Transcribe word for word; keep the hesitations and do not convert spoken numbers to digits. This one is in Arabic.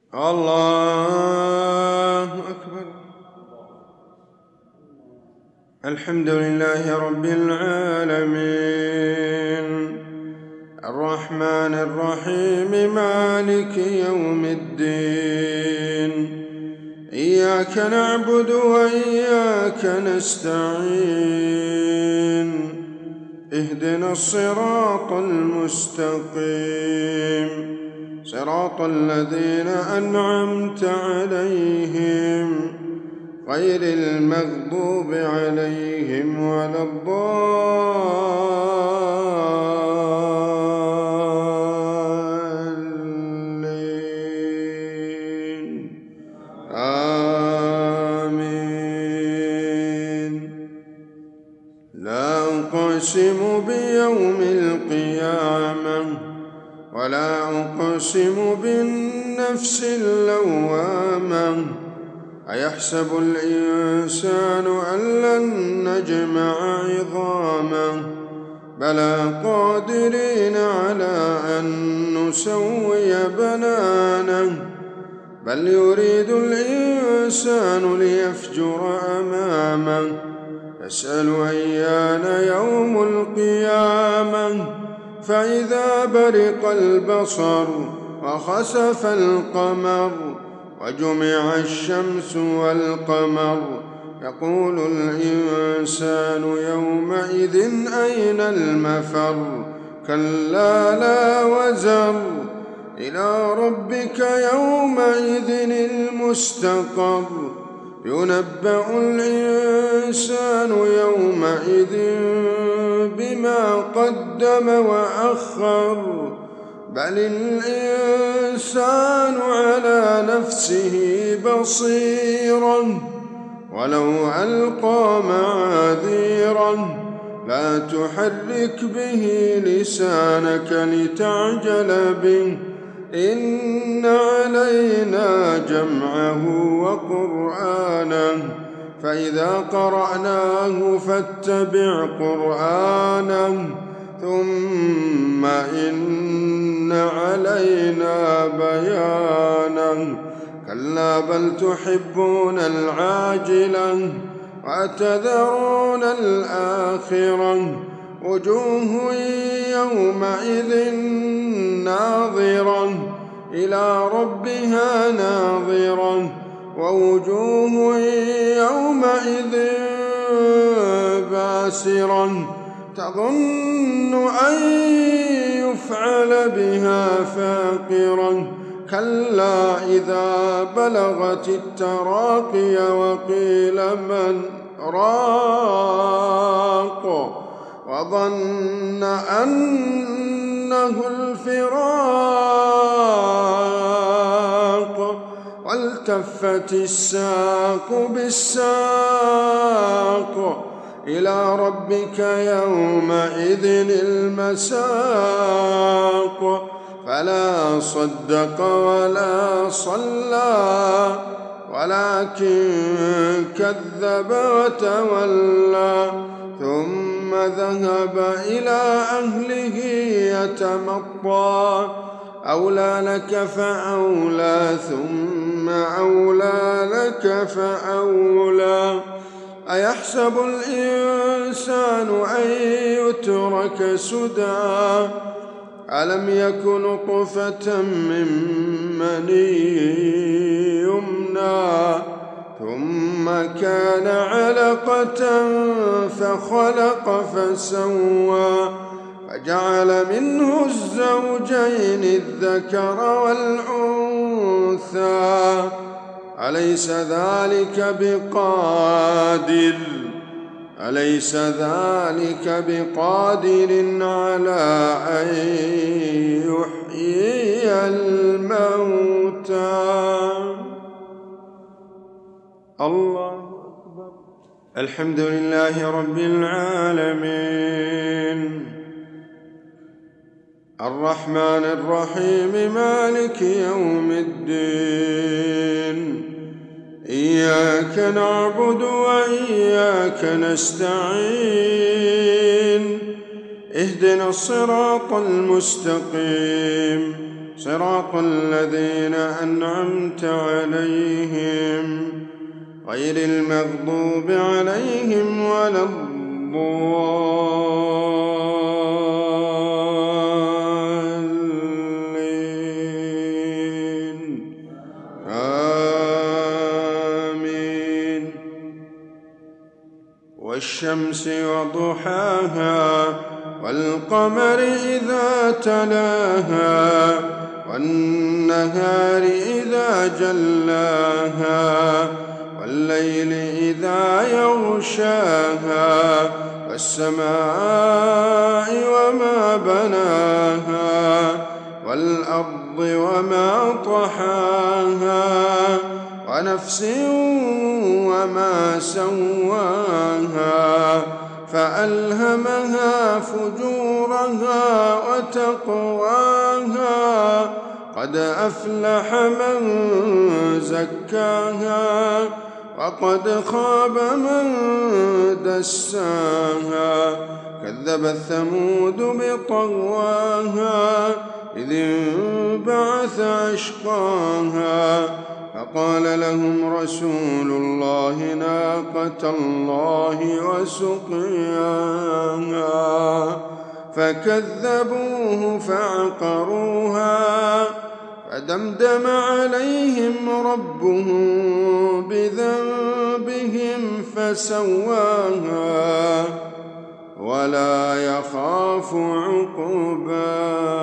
الله أكبر. الحمد لله رب العالمين، الرحمن الرحيم، مالك يوم الدين. إياك نعبد وإياك نستعين، اهدنا الصراط المستقيم، صراط الذين أنعمت عليهم غير المغضوب عليهم ولا الضالين. آمين. لا أقسم بيوم القيامة ولا أقسم بالنفس اللوامة، أيحسب الإنسان أن لن نجمع عظامه، بلى قادرين على أن نسوي بنانه، بل يريد الإنسان ليفجر أمامه، يسأل أيان يوم القيامة، فإذا برق البصر وخسف القمر وجمع الشمس والقمر، يقول الإنسان يومئذ أين المفر، كلا لا وزر، إلى ربك يومئذ المستقر، ينبأ الإنسان يومئذ بما قدم وأخر، بل الإنسان على نفسه بصيرا ولو ألقى معاذيرا، لا تحرك به لسانك لتعجل به، إن علينا جمعه وقرآنه، فإذا قرأناه فاتبع قرآنه، ثم إن علينا بيانه، كلا بل تحبون العاجلة وتذرون الآخرة، وجوه يومئذ ناظرة إلى ربها ناظرة، ووجوه يومئذ باسرة تظن أن يفعل بها فاقرة، كلا إذا بلغت التراقي وقيل من راق، وظن أنه الفراق، والتفت الساق بالساق، إلى ربك يومئذ المساق، فلا صدق ولا صلى ولكن كذب وتولى، ثم ذهب إلى أهله يتمطى، أولى لك فأولى ثم أولى لك فأولى، أيحسب الإنسان أن يترك سدى، ألم يكن نطفة من مني يمنى، ثم كان علقة فخلق فسوى، فجعل منه الزوجين الذكر والأنثى، أليس ذلك بقادر أليس ذلك بقادر على أن يحيي الموتى. الله أكبر. الحمد لله رب العالمين، الرحمن الرحيم، مالك يوم الدين. إياك نعبد وإياك نستعين، اهدنا الصراط المستقيم، صراط الذين أنعمت عليهم غير المغضوب عليهم ولا الضالين آمين. والشمس وضحاها والقمر إذا تلاها والنهار إذا جلاها والليل إذا يغشاها والسماء وما بناها والأرض وما طحاها ونفس وما سواها فألهمها فجورها وتقواها قد أفلح من زكاها وقد خاب من دساها. كذبت ثمود بطغواها إذ انبعث أشقاها فقال لهم رسول الله ناقة الله وسقياها فكذبوه فعقروها فدمدم عليهم ربهم بذنبهم فسواها ولا يخاف عقباها.